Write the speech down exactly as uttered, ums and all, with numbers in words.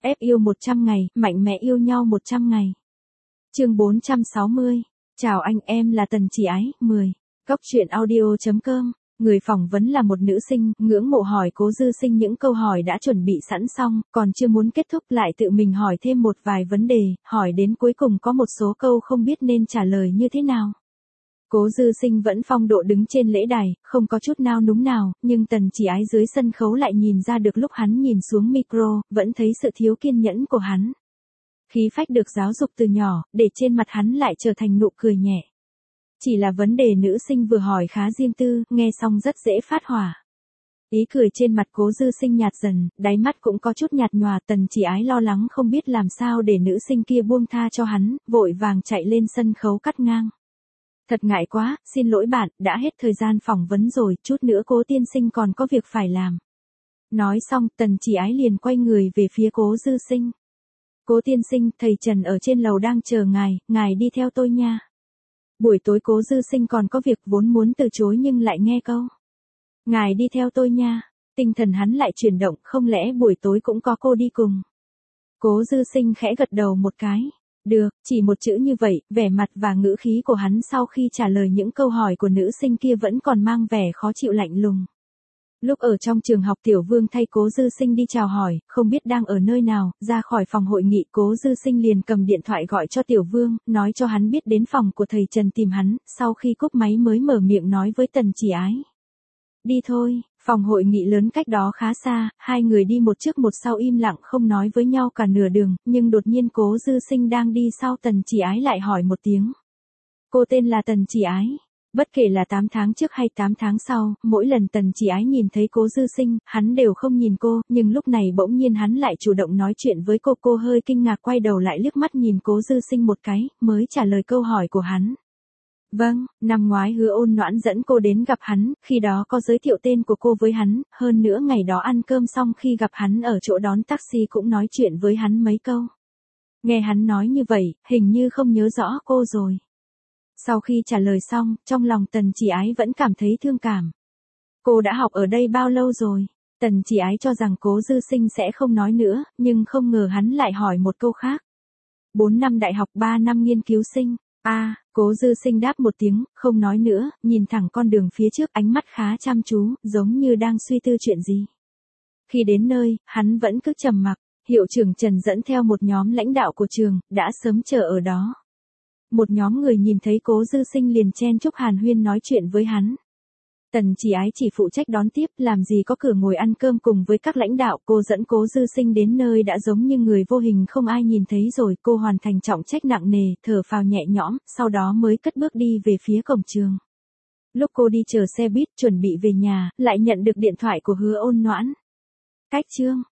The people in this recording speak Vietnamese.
Ép yêu một trăm ngày, mạnh mẽ yêu nhau một trăm ngày. Chương bốn trăm sáu mươi. Chào anh, em là Tần Chỉ Ái. mười. Cóc truyện audio chấm com. Người phỏng vấn là một nữ sinh, ngưỡng mộ hỏi Cố Dư Sinh những câu hỏi đã chuẩn bị sẵn xong, còn chưa muốn kết thúc lại tự mình hỏi thêm một vài vấn đề, hỏi đến cuối cùng có một số câu không biết nên trả lời như thế nào. Cố Dư Sinh vẫn phong độ đứng trên lễ đài, không có chút nao núng nào, nhưng Tần Chỉ Ái dưới sân khấu lại nhìn ra được lúc hắn nhìn xuống micro, vẫn thấy sự thiếu kiên nhẫn của hắn. Khí phách được giáo dục từ nhỏ, để trên mặt hắn lại trở thành nụ cười nhẹ. Chỉ là vấn đề nữ sinh vừa hỏi khá riêng tư, nghe xong rất dễ phát hỏa. Ý cười trên mặt Cố Dư Sinh nhạt dần, đáy mắt cũng có chút nhạt nhòa. Tần Chỉ Ái lo lắng không biết làm sao để nữ sinh kia buông tha cho hắn, vội vàng chạy lên sân khấu cắt ngang. Thật ngại quá, xin lỗi bạn, đã hết thời gian phỏng vấn rồi, chút nữa Cố tiên sinh còn có việc phải làm. Nói xong, Tần Chỉ Ái liền quay người về phía Cố Dư Sinh. Cố tiên sinh, thầy Trần ở trên lầu đang chờ ngài, ngài đi theo tôi nha. Buổi tối Cố Dư Sinh còn có việc vốn muốn từ chối nhưng lại nghe câu. Ngài đi theo tôi nha. Tinh thần hắn lại chuyển động, không lẽ buổi tối cũng có cô đi cùng. Cố Dư Sinh khẽ gật đầu một cái. Được, chỉ một chữ như vậy, vẻ mặt và ngữ khí của hắn sau khi trả lời những câu hỏi của nữ sinh kia vẫn còn mang vẻ khó chịu lạnh lùng. Lúc ở trong trường học Tiểu Vương thay Cố Dư Sinh đi chào hỏi, không biết đang ở nơi nào, ra khỏi phòng hội nghị Cố Dư Sinh liền cầm điện thoại gọi cho Tiểu Vương, nói cho hắn biết đến phòng của thầy Trần tìm hắn, sau khi cúp máy mới mở miệng nói với Tần Chỉ Ái. Đi thôi, phòng hội nghị lớn cách đó khá xa, hai người đi một trước một sau im lặng không nói với nhau cả nửa đường, nhưng đột nhiên Cố Dư Sinh đang đi sau Tần Chỉ Ái lại hỏi một tiếng. Cô tên là Tần Chỉ Ái. Bất kể là tám tháng trước hay tám tháng sau, mỗi lần Tần Chỉ Ái nhìn thấy Cố Dư Sinh, hắn đều không nhìn cô, nhưng lúc này bỗng nhiên hắn lại chủ động nói chuyện với cô. Cô hơi kinh ngạc quay đầu lại liếc mắt nhìn Cố Dư Sinh một cái, mới trả lời câu hỏi của hắn. Vâng, năm ngoái Hứa Ôn Noãn dẫn cô đến gặp hắn, khi đó có giới thiệu tên của cô với hắn, hơn nữa ngày đó ăn cơm xong khi gặp hắn ở chỗ đón taxi cũng nói chuyện với hắn mấy câu. Nghe hắn nói như vậy, hình như không nhớ rõ cô rồi. Sau khi trả lời xong, trong lòng Tần Chỉ Ái vẫn cảm thấy thương cảm. Cô đã học ở đây bao lâu rồi? Tần Chỉ Ái cho rằng Cố Dư Sinh sẽ không nói nữa, nhưng không ngờ hắn lại hỏi một câu khác. bốn năm đại học, ba năm nghiên cứu sinh. A, à, Cố Dư Sinh đáp một tiếng, không nói nữa, nhìn thẳng con đường phía trước, ánh mắt khá chăm chú, giống như đang suy tư chuyện gì. Khi đến nơi, hắn vẫn cứ trầm mặc. Hiệu trưởng Trần dẫn theo một nhóm lãnh đạo của trường, đã sớm chờ ở đó. Một nhóm người nhìn thấy Cố Dư Sinh liền chen chúc hàn huyên nói chuyện với hắn. Tần Chỉ Ái chỉ phụ trách đón tiếp, làm gì có cửa ngồi ăn cơm cùng với các lãnh đạo. Cô dẫn Cố Dư Sinh đến nơi đã giống như người vô hình không ai nhìn thấy rồi. Cô hoàn thành trọng trách nặng nề, thở phào nhẹ nhõm, sau đó mới cất bước đi về phía cổng trường. Lúc cô đi chờ xe buýt chuẩn bị về nhà, lại nhận được điện thoại của Hứa Ôn Noãn. Cách chương.